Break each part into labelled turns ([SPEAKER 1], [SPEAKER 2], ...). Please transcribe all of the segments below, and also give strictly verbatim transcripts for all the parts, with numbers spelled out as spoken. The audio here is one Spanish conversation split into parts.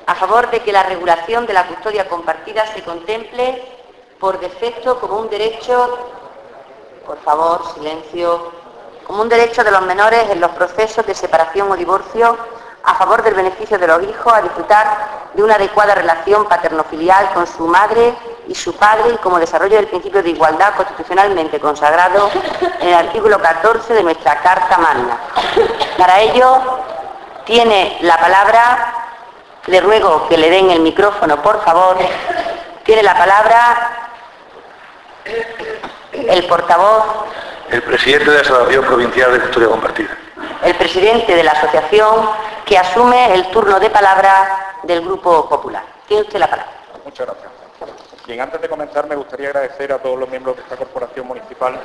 [SPEAKER 1] a favor de que la regulación de la custodia compartida se contemple por defecto como un derecho, por favor, silencio, como un derecho de los menores en los procesos de separación o divorcio, a favor del beneficio de los hijos a disfrutar de una adecuada relación paterno-filial con su madre y su padre y como desarrollo del principio de igualdad constitucionalmente consagrado en el artículo catorce de nuestra Carta Magna. Para ello, tiene la palabra, le ruego que le den el micrófono, por favor, tiene la palabra el portavoz.
[SPEAKER 2] El presidente de la Asociación Provincial de Custodia Compartida.
[SPEAKER 1] El presidente de la asociación que asume el turno de palabra del Grupo Popular. Tiene usted la palabra.
[SPEAKER 3] Muchas gracias. Bien, antes de comenzar me gustaría agradecer a todos los miembros de esta corporación municipal.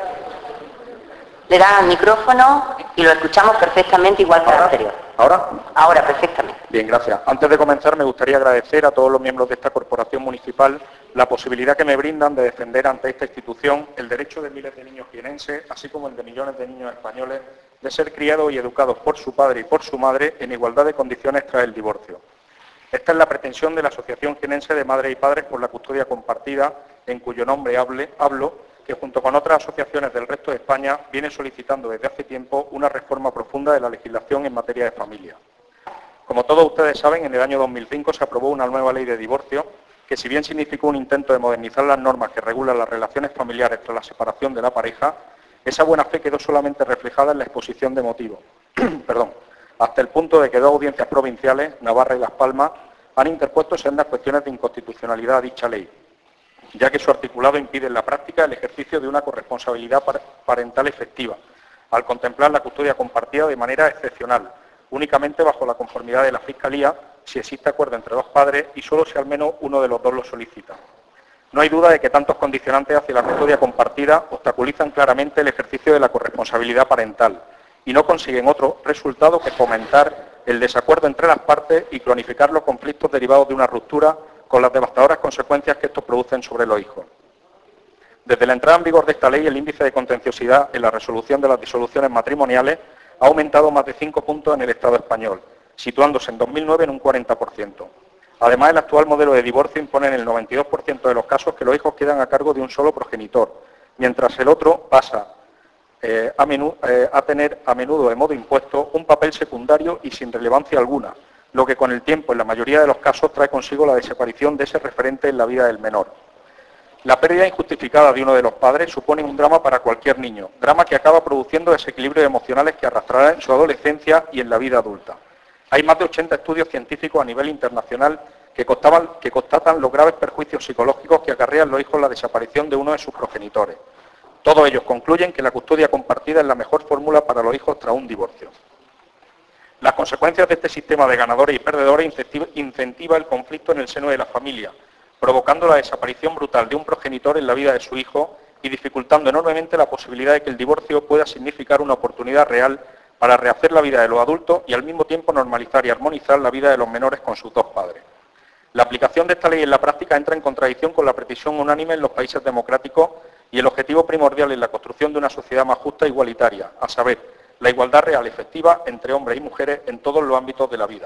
[SPEAKER 1] Le dan el micrófono y lo escuchamos perfectamente igual que el anterior.
[SPEAKER 3] ¿Ahora?
[SPEAKER 1] Ahora, perfectamente.
[SPEAKER 3] Bien, gracias. Antes de comenzar me gustaría agradecer a todos los miembros de esta corporación municipal la posibilidad que me brindan de defender ante esta institución el derecho de miles de niños jienenses, así como el de millones de niños españoles, de ser criados y educados por su padre y por su madre en igualdad de condiciones tras el divorcio. Esta es la pretensión de la Asociación Jienense de Madres y Padres por la Custodia Compartida, en cuyo nombre hable, hablo, que junto con otras asociaciones del resto de España viene solicitando desde hace tiempo una reforma profunda de la legislación en materia de familia. Como todos ustedes saben, en el año dos mil cinco se aprobó una nueva ley de divorcio que, si bien significó un intento de modernizar las normas que regulan las relaciones familiares tras la separación de la pareja, esa buena fe quedó solamente reflejada en la exposición de motivos. Perdón, hasta el punto de que dos audiencias provinciales, Navarra y Las Palmas, han interpuesto sendas cuestiones de inconstitucionalidad a dicha ley, ya que su articulado impide en la práctica el ejercicio de una corresponsabilidad parental efectiva, al contemplar la custodia compartida de manera excepcional, únicamente bajo la conformidad de la Fiscalía, si existe acuerdo entre dos padres y solo si al menos uno de los dos lo solicita. No hay duda de que tantos condicionantes hacia la custodia compartida obstaculizan claramente el ejercicio de la corresponsabilidad parental y no consiguen otro resultado que fomentar el desacuerdo entre las partes y cronificar los conflictos derivados de una ruptura con las devastadoras consecuencias que estos producen sobre los hijos. Desde la entrada en vigor de esta ley, el índice de contenciosidad en la resolución de las disoluciones matrimoniales ha aumentado más de cinco puntos en el Estado español, situándose en dos mil nueve en un cuarenta por ciento. Además, el actual modelo de divorcio impone en el noventa y dos por ciento de los casos que los hijos quedan a cargo de un solo progenitor, mientras el otro pasa eh, a, menú, eh, a tener a menudo de modo impuesto un papel secundario y sin relevancia alguna, lo que con el tiempo, en la mayoría de los casos, trae consigo la desaparición de ese referente en la vida del menor. La pérdida injustificada de uno de los padres supone un drama para cualquier niño, drama que acaba produciendo desequilibrios emocionales que arrastrará en su adolescencia y en la vida adulta. Hay más de ochenta estudios científicos a nivel internacional que, constaban, que constatan los graves perjuicios psicológicos que acarrean los hijos la desaparición de uno de sus progenitores. Todos ellos concluyen que la custodia compartida es la mejor fórmula para los hijos tras un divorcio. Las consecuencias de este sistema de ganadores y perdedores incentiva el conflicto en el seno de la familia, provocando la desaparición brutal de un progenitor en la vida de su hijo y dificultando enormemente la posibilidad de que el divorcio pueda significar una oportunidad real para rehacer la vida de los adultos y al mismo tiempo normalizar y armonizar la vida de los menores con sus dos padres. La aplicación de esta ley en la práctica entra en contradicción con la petición unánime en los países democráticos y el objetivo primordial en la construcción de una sociedad más justa e igualitaria, a saber, la igualdad real efectiva entre hombres y mujeres en todos los ámbitos de la vida.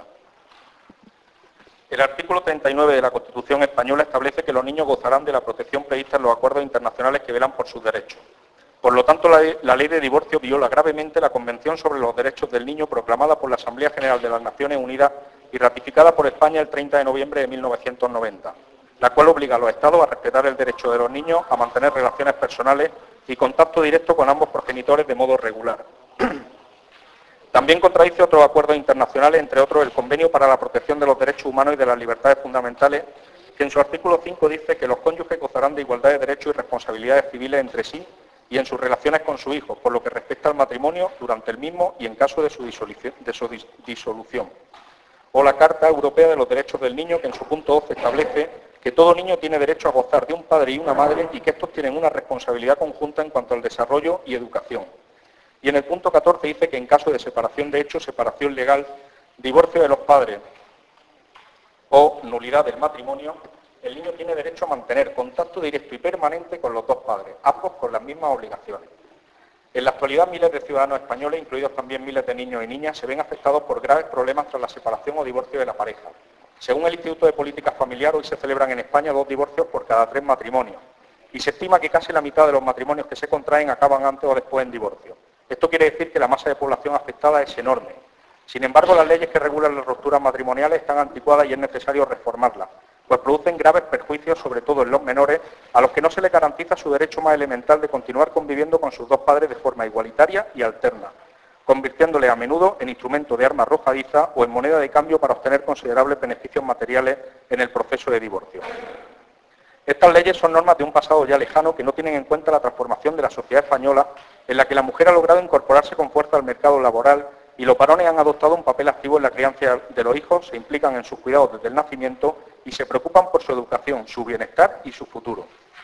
[SPEAKER 3] El artículo treinta y nueve de la Constitución española establece que los niños gozarán de la protección prevista en los acuerdos internacionales que velan por sus derechos. Por lo tanto, la, la ley de divorcio viola gravemente la Convención sobre los Derechos del Niño proclamada por la Asamblea General de las Naciones Unidas y ratificada por España el treinta de noviembre de mil novecientos noventa, la cual obliga a los Estados a respetar el derecho de los niños a mantener relaciones personales y contacto directo con ambos progenitores de modo regular. También contradice otros acuerdos internacionales, entre otros el Convenio para la Protección de los Derechos Humanos y de las Libertades Fundamentales, que en su artículo cinco dice que los cónyuges gozarán de igualdad de derechos y responsabilidades civiles entre sí y en sus relaciones con sus hijos, por lo que respecta al matrimonio durante el mismo y en caso de su disolución. De su disolución. O la Carta Europea de los Derechos del Niño, que en su punto doce establece que todo niño tiene derecho a gozar de un padre y una madre y que estos tienen una responsabilidad conjunta en cuanto al desarrollo y educación. Y en el punto catorce dice que en caso de separación de hecho, separación legal, divorcio de los padres o nulidad del matrimonio, el niño tiene derecho a mantener contacto directo y permanente con los dos padres, ambos con las mismas obligaciones. En la actualidad, miles de ciudadanos españoles, incluidos también miles de niños y niñas, se ven afectados por graves problemas tras la separación o divorcio de la pareja. Según el Instituto de Política Familiar, hoy se celebran en España dos divorcios por cada tres matrimonios y se estima que casi la mitad de los matrimonios que se contraen acaban antes o después en divorcio. Esto quiere decir que la masa de población afectada es enorme. Sin embargo, las leyes que regulan las rupturas matrimoniales están anticuadas y es necesario reformarlas, pues producen graves perjuicios, sobre todo en los menores, a los que no se les garantiza su derecho más elemental de continuar conviviendo con sus dos padres de forma igualitaria y alterna, convirtiéndole a menudo en instrumento de arma arrojadiza o en moneda de cambio para obtener considerables beneficios materiales en el proceso de divorcio. Estas leyes son normas de un pasado ya lejano que no tienen en cuenta la transformación de la sociedad española, en la que la mujer ha logrado incorporarse con fuerza al mercado laboral y los varones han adoptado un papel activo en la crianza de los hijos, se implican en sus cuidados desde el nacimiento y se preocupan por su educación, su bienestar y su futuro.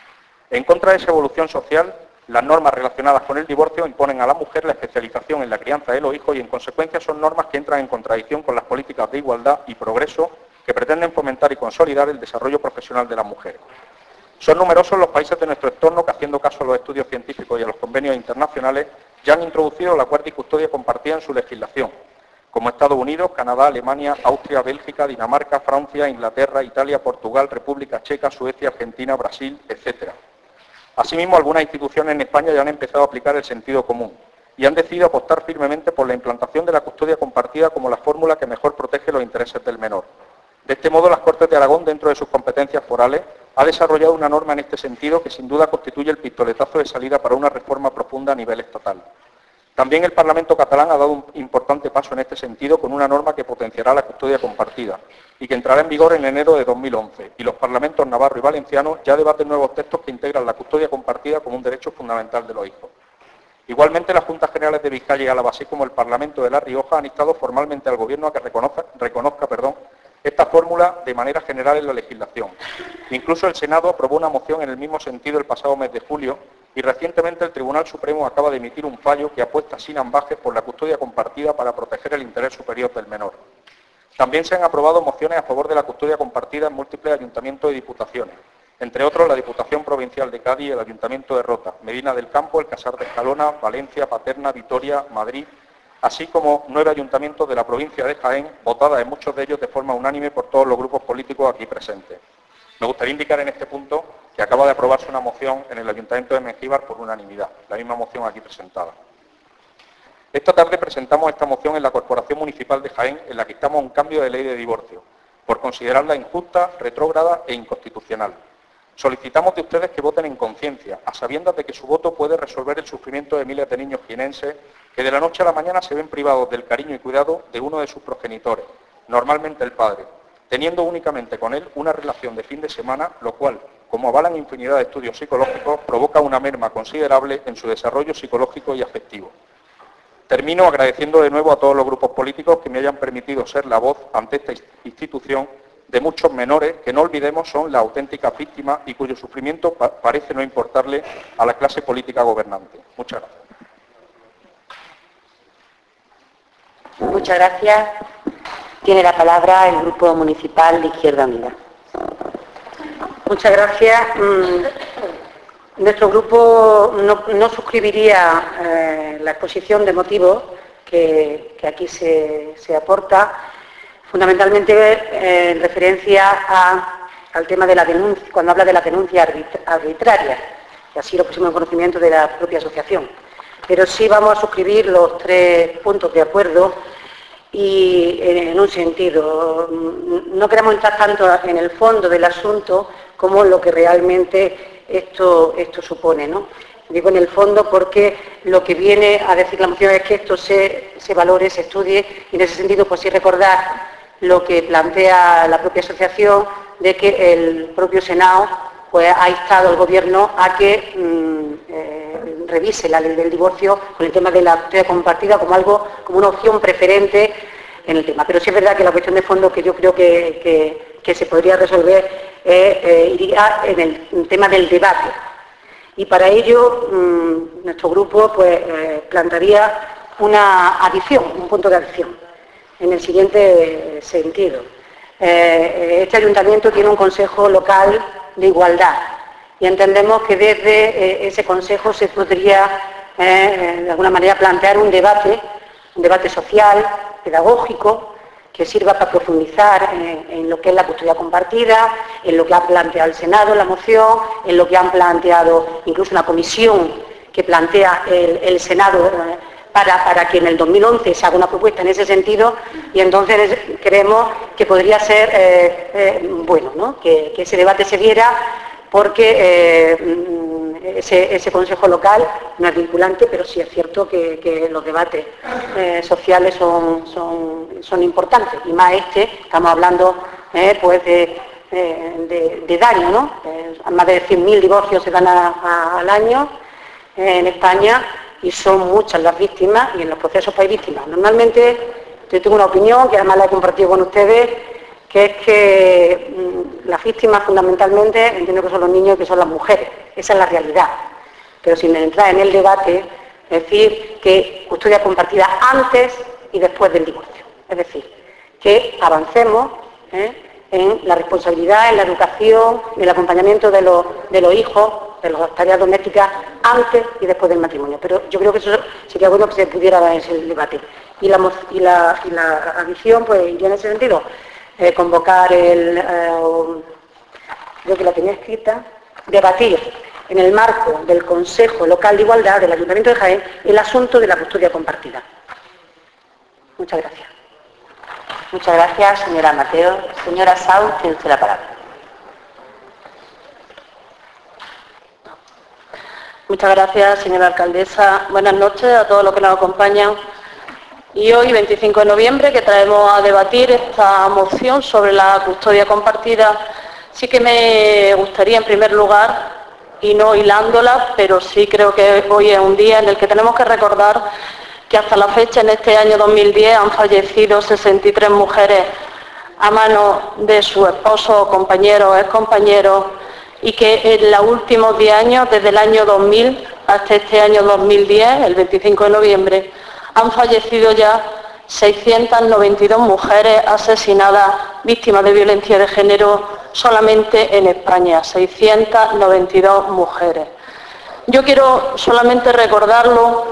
[SPEAKER 3] En contra de esa evolución social, las normas relacionadas con el divorcio imponen a la mujer la especialización en la crianza de los hijos y en consecuencia son normas que entran en contradicción con las políticas de igualdad y progreso que pretenden fomentar y consolidar el desarrollo profesional de las mujeres. Son numerosos los países de nuestro entorno que, haciendo caso a los estudios científicos y a los convenios internacionales, ya han introducido la guardia y custodia compartida en su legislación, como Estados Unidos, Canadá, Alemania, Austria, Bélgica, Dinamarca, Francia, Inglaterra, Italia, Portugal, República Checa, Suecia, Argentina, Brasil, etcétera. Asimismo, algunas instituciones en España ya han empezado a aplicar el sentido común y han decidido apostar firmemente por la implantación de la custodia compartida como la fórmula que mejor protege los intereses del menor. De este modo, las Cortes de Aragón, dentro de sus competencias forales, ha desarrollado una norma en este sentido que sin duda constituye el pistoletazo de salida para una reforma profunda a nivel estatal. También el Parlamento catalán ha dado un importante paso en este sentido con una norma que potenciará la custodia compartida y que entrará en vigor en enero de dos mil once, y los parlamentos navarro y valenciano ya debaten nuevos textos que integran la custodia compartida como un derecho fundamental de los hijos. Igualmente, las Juntas Generales de Vizcaya y Álava, así como el Parlamento de La Rioja, han instado formalmente al Gobierno a que reconozca, reconozca perdón, esta fórmula de manera general en la legislación. Incluso el Senado aprobó una moción en el mismo sentido el pasado mes de julio y recientemente el Tribunal Supremo acaba de emitir un fallo que apuesta sin ambajes por la custodia compartida para proteger el interés superior del menor. También se han aprobado mociones a favor de la custodia compartida en múltiples ayuntamientos y diputaciones, entre otros la Diputación Provincial de Cádiz y el Ayuntamiento de Rota, Medina del Campo, el Casar de Escalona, Valencia, Paterna, Vitoria, Madrid, así como nueve ayuntamientos de la provincia de Jaén, votadas en muchos de ellos de forma unánime por todos los grupos políticos aquí presentes. Me gustaría indicar en este punto que acaba de aprobarse una moción en el Ayuntamiento de Mengíbar por unanimidad, la misma moción aquí presentada. Esta tarde presentamos esta moción en la Corporación Municipal de Jaén, en la que instamos a un cambio de ley de divorcio, por considerarla injusta, retrógrada e inconstitucional. Solicitamos de ustedes que voten en conciencia, a sabiendas de que su voto puede resolver el sufrimiento de miles de niños jienenses que de la noche a la mañana se ven privados del cariño y cuidado de uno de sus progenitores, normalmente el padre, teniendo únicamente con él una relación de fin de semana, lo cual, como avalan infinidad de estudios psicológicos, provoca una merma considerable en su desarrollo psicológico y afectivo. Termino agradeciendo de nuevo a todos los grupos políticos que me hayan permitido ser la voz ante esta institución de muchos menores que, no olvidemos, son la auténtica víctima y cuyo sufrimiento pa- parece no importarle a la clase política gobernante. Muchas gracias.
[SPEAKER 1] Muchas gracias. Tiene la palabra el Grupo Municipal de Izquierda Unida.
[SPEAKER 4] Muchas gracias. Nuestro grupo no, no suscribiría eh, la exposición de motivos que, que aquí se, se aporta, fundamentalmente eh, en referencia a, al tema de la denuncia, cuando habla de la denuncia arbitraria, y así lo pusimos en conocimiento de la propia asociación. Pero sí vamos a suscribir los tres puntos de acuerdo y en un sentido, no queremos entrar tanto en el fondo del asunto como lo que realmente esto, esto supone, ¿no? Digo en el fondo porque lo que viene a decir la moción es que esto se, se valore, se estudie, y en ese sentido pues sí recordar lo que plantea la propia asociación de que el propio Senado pues ha instado al Gobierno a que mmm, eh, revise la ley del divorcio con el tema de la custodia compartida como algo, como una opción preferente en el tema. Pero sí es verdad que la cuestión de fondo que yo creo que, que, que se podría resolver eh, eh, iría en el, en el tema del debate. Y para ello mmm, nuestro grupo pues eh, plantearía una adición, un punto de adición, en el siguiente sentido. Eh, este ayuntamiento tiene un consejo local de igualdad y entendemos que desde eh, ese consejo se podría eh, de alguna manera plantear un debate, un debate social, pedagógico, que sirva para profundizar en, en lo que es la custodia compartida, en lo que ha planteado el Senado, la moción, en lo que han planteado incluso una comisión que plantea el, el Senado eh, para, para que en el dos mil once se haga una propuesta en ese sentido, y entonces creemos que podría ser eh, eh, bueno, ¿no? que, que ese debate se diera, porque eh, ese, ese Consejo Local no es vinculante, pero sí es cierto que, que los debates eh, sociales son, son, son importantes, y más este, estamos hablando eh, pues de, de, de daño, ¿no? Eh, más de cien mil divorcios se dan a, a, al año eh, en España, y son muchas las víctimas, y en los procesos hay víctimas. Normalmente, yo tengo una opinión, que además la he compartido con ustedes, que es que mmm, las víctimas fundamentalmente, entiendo que son los niños y que son las mujeres. Esa es la realidad. Pero sin entrar en el debate, es decir, que custodia compartida antes y después del divorcio. Es decir, que avancemos ¿eh? en la responsabilidad, en la educación, en el acompañamiento de los, de los hijos, de las tareas domésticas, antes y después del matrimonio. Pero yo creo que eso sería bueno que se pudiera dar ese debate. Y la, y la, y la adición, pues, iría en ese sentido. Eh, convocar el, eh, yo que la tenía escrita, debatir en el marco del Consejo Local de Igualdad del Ayuntamiento de Jaén el asunto de la custodia compartida. Muchas gracias.
[SPEAKER 1] Muchas gracias, señora Mateo. Señora Sauz, tiene usted la palabra.
[SPEAKER 5] Muchas gracias, señora alcaldesa. Buenas noches a todos los que nos acompañan. Y hoy, veinticinco de noviembre, que traemos a debatir esta moción sobre la custodia compartida, sí que me gustaría, en primer lugar, y no hilándola, pero sí creo que hoy es un día en el que tenemos que recordar que hasta la fecha, en este año dos mil diez, han fallecido sesenta y tres mujeres a manos de su esposo, compañeros, excompañeros, y que en los últimos diez años, desde el año dos mil hasta este año dos mil diez, el veinticinco de noviembre, han fallecido ya seiscientas noventa y dos mujeres asesinadas, víctimas de violencia de género, solamente en España, seiscientas noventa y dos mujeres. Yo quiero solamente recordarlo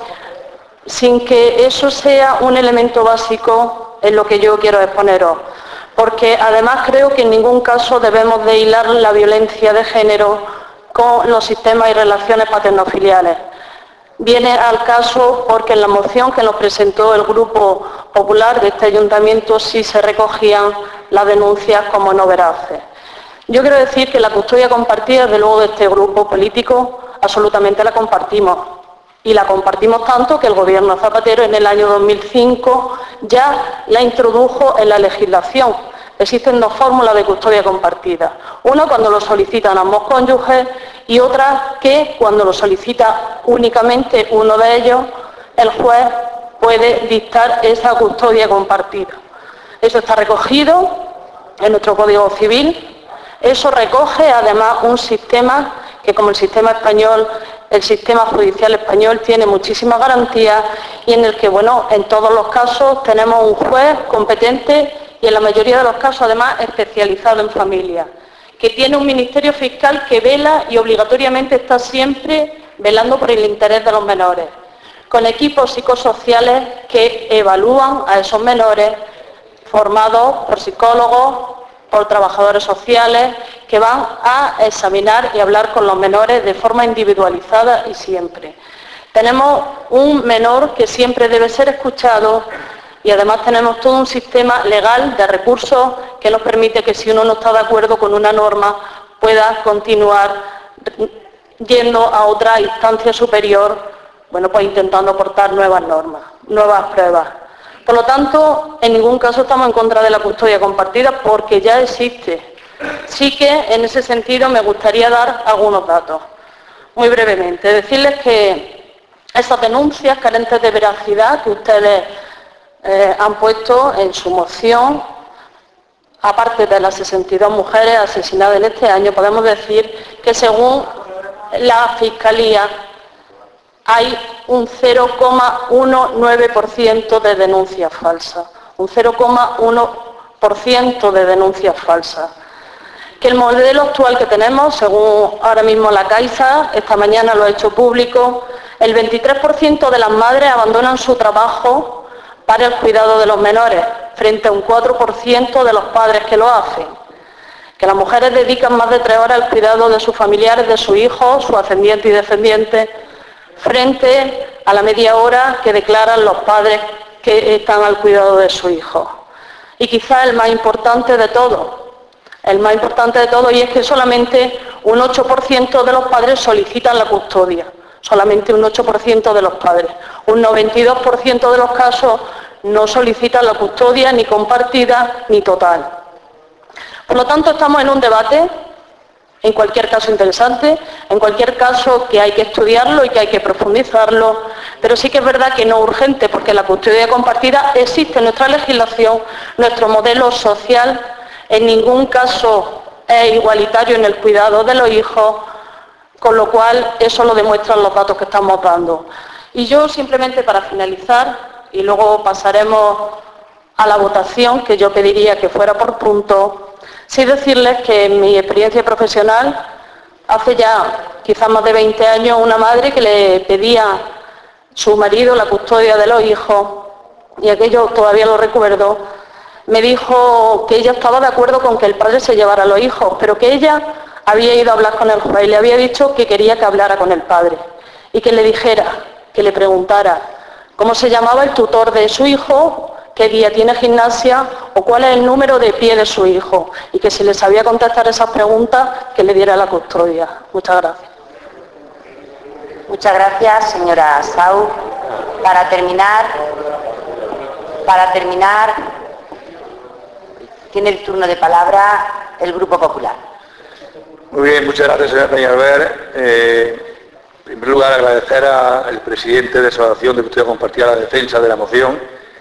[SPEAKER 5] sin que eso sea un elemento básico en lo que yo quiero exponeros, porque además creo que en ningún caso debemos de hilar la violencia de género con los sistemas y relaciones paternofiliales. Viene al caso porque en la moción que nos presentó el Grupo Popular de este Ayuntamiento sí se recogían las denuncias como no veraces. Yo quiero decir que la custodia compartida, desde luego, de este grupo político, absolutamente la compartimos. Y la compartimos tanto que el Gobierno Zapatero en el año dos mil cinco ya la introdujo en la legislación. Existen dos fórmulas de custodia compartida. Una cuando lo solicitan ambos cónyuges y otra que cuando lo solicita únicamente uno de ellos, el juez puede dictar esa custodia compartida. Eso está recogido en nuestro Código Civil. Eso recoge además un sistema que, como el sistema español, el sistema judicial español tiene muchísimas garantías, y en el que, bueno, en todos los casos tenemos un juez competente y en la mayoría de los casos además especializado en familia, que tiene un ministerio fiscal que vela y obligatoriamente está siempre velando por el interés de los menores, con equipos psicosociales que evalúan a esos menores, formados por psicólogos, por trabajadores sociales, que van a examinar y hablar con los menores de forma individualizada y siempre. Tenemos un menor que siempre debe ser escuchado, y además tenemos todo un sistema legal de recursos que nos permite que, si uno no está de acuerdo con una norma, pueda continuar yendo a otra instancia superior, bueno, pues intentando aportar nuevas normas, nuevas pruebas. Por lo tanto, en ningún caso estamos en contra de la custodia compartida, porque ya existe. Sí que, en ese sentido, me gustaría dar algunos datos. Muy brevemente, decirles que esas denuncias carentes de veracidad que ustedes eh, han puesto en su moción, aparte de las sesenta y dos mujeres asesinadas en este año, podemos decir que, según la Fiscalía, hay un cero coma diecinueve por ciento de denuncias falsas, un cero coma uno por ciento de denuncias falsas. Que el modelo actual que tenemos, según ahora mismo la Caixa, esta mañana lo ha hecho público, el veintitrés por ciento de las madres abandonan su trabajo para el cuidado de los menores, frente a un cuatro por ciento de los padres que lo hacen. Que las mujeres dedican más de tres horas al cuidado de sus familiares, de sus hijos, sus ascendientes y descendientes, frente a la media hora que declaran los padres que están al cuidado de sus hijos. Y quizá el más importante de todo, el más importante de todo, y es que solamente un ocho por ciento de los padres solicitan la custodia, solamente un ocho por ciento de los padres. Un noventa y dos por ciento de los casos no solicitan la custodia ni compartida ni total. Por lo tanto, estamos en un debate, en cualquier caso interesante, en cualquier caso que hay que estudiarlo y que hay que profundizarlo, pero sí que es verdad que no urgente, porque la custodia compartida existe en nuestra legislación, nuestro modelo social en ningún caso es igualitario en el cuidado de los hijos, con lo cual eso lo demuestran los datos que estamos dando. Y yo simplemente para finalizar, y luego pasaremos a la votación, que yo pediría que fuera por puntos, sí decirles que en mi experiencia profesional, hace ya quizás más de veinte años, una madre que le pedía a su marido la custodia de los hijos, y aquello todavía lo recuerdo, me dijo que ella estaba de acuerdo con que el padre se llevara a los hijos, pero que ella había ido a hablar con el juez y le había dicho que quería que hablara con el padre y que le dijera, que le preguntara cómo se llamaba el tutor de su hijo, qué día tiene gimnasia o cuál es el número de pie de su hijo, y que si le sabía contestar esas preguntas, que le diera la custodia. Muchas gracias.
[SPEAKER 1] Muchas gracias, señora Sau. Para terminar, para terminar, tiene el turno de palabra el Grupo Popular.
[SPEAKER 2] Muy bien, muchas gracias, señora Peñalver. Eh, en primer lugar, agradecer al presidente de la Asociación de Custodia Compartida la defensa de la moción,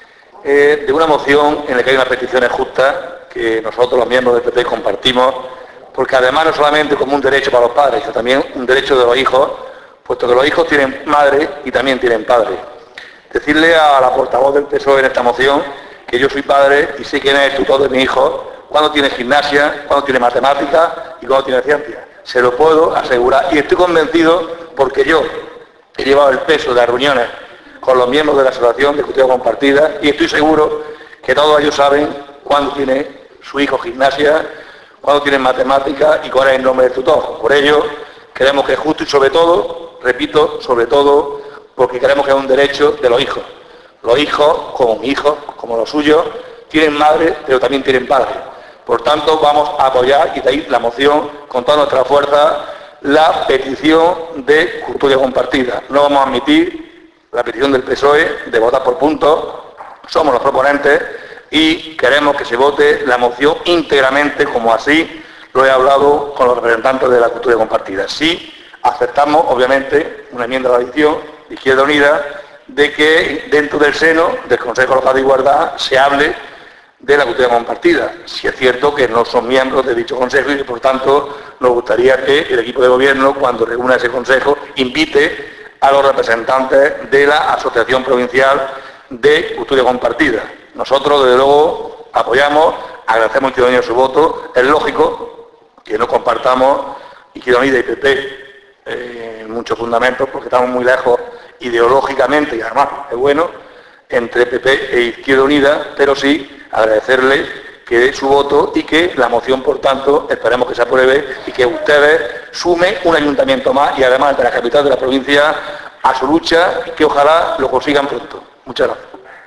[SPEAKER 2] eh, de una moción en la que hay unas peticiones justas que nosotros, los miembros del P P, compartimos, porque además no solamente como un derecho para los padres, sino también un derecho de los hijos, puesto que los hijos tienen madre y también tienen padre. Decirle a la portavoz del P S O E en esta moción que yo soy padre y sé quién es el tutor de mi hijo, cuándo tiene gimnasia, cuándo tiene matemáticas y cuándo tiene ciencia. Se lo puedo asegurar y estoy convencido porque yo he llevado el peso de las reuniones con los miembros de la Asociación de Custodia Compartida y estoy seguro que todos ellos saben cuándo tiene su hijo gimnasia, cuándo tiene matemáticas y cuál es el nombre del tutor. Por ello, creemos que es justo y sobre todo, repito, sobre todo, porque creemos que es un derecho de los hijos. Los hijos, como mis hijos, como los suyos, tienen madre, pero también tienen padre. Por tanto, vamos a apoyar, y de ahí la moción, con toda nuestra fuerza, la petición de custodia compartida. No vamos a admitir la petición del P S O E de votar por puntos, somos los proponentes y queremos que se vote la moción íntegramente, como así lo he hablado con los representantes de la custodia compartida. Sí, aceptamos, obviamente, una enmienda de adición de Izquierda Unida, de que dentro del seno del Consejo Local de Igualdad se hable de la custodia compartida. Si es cierto que no son miembros de dicho consejo y por tanto nos gustaría que el equipo de gobierno, cuando reúna ese consejo, invite a los representantes de la Asociación Provincial de Custodia Compartida. Nosotros, desde luego, apoyamos, agradecemos a Izquierda Unida su voto. Es lógico que no compartamos Izquierda Unida y P P eh, en muchos fundamentos, porque estamos muy lejos ideológicamente, y además es bueno, entre P P e Izquierda Unida, pero sí agradecerle que dé su voto y que la moción, por tanto, esperemos que se apruebe y que ustedes sumen un ayuntamiento más y además de la capital de la provincia a su lucha y que ojalá lo consigan pronto. Muchas gracias.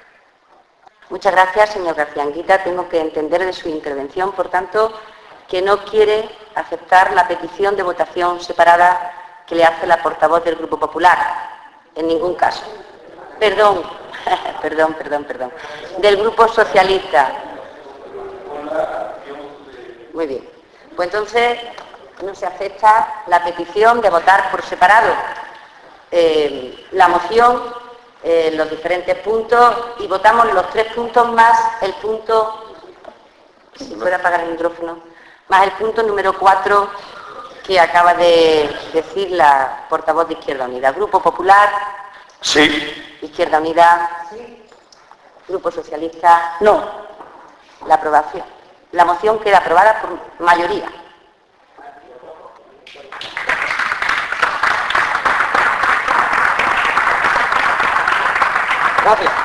[SPEAKER 1] Muchas gracias, señor García Anguita. Tengo que entender de su intervención, por tanto, que no quiere aceptar la petición de votación separada que le hace la portavoz del Grupo Popular. En ningún caso. Perdón, perdón, perdón, perdón. Del Grupo Socialista. Muy bien. Pues entonces no se acepta la petición de votar por separado eh, la moción, eh, los diferentes puntos, y votamos los tres puntos más el punto, si puede apagar el micrófono, más el punto número cuatro que acaba de decir la portavoz de Izquierda Unida. Grupo Popular.
[SPEAKER 2] Sí.
[SPEAKER 1] Izquierda Unida. Sí. Grupo Socialista.
[SPEAKER 4] No.
[SPEAKER 1] La aprobación. La moción queda aprobada por mayoría. Gracias.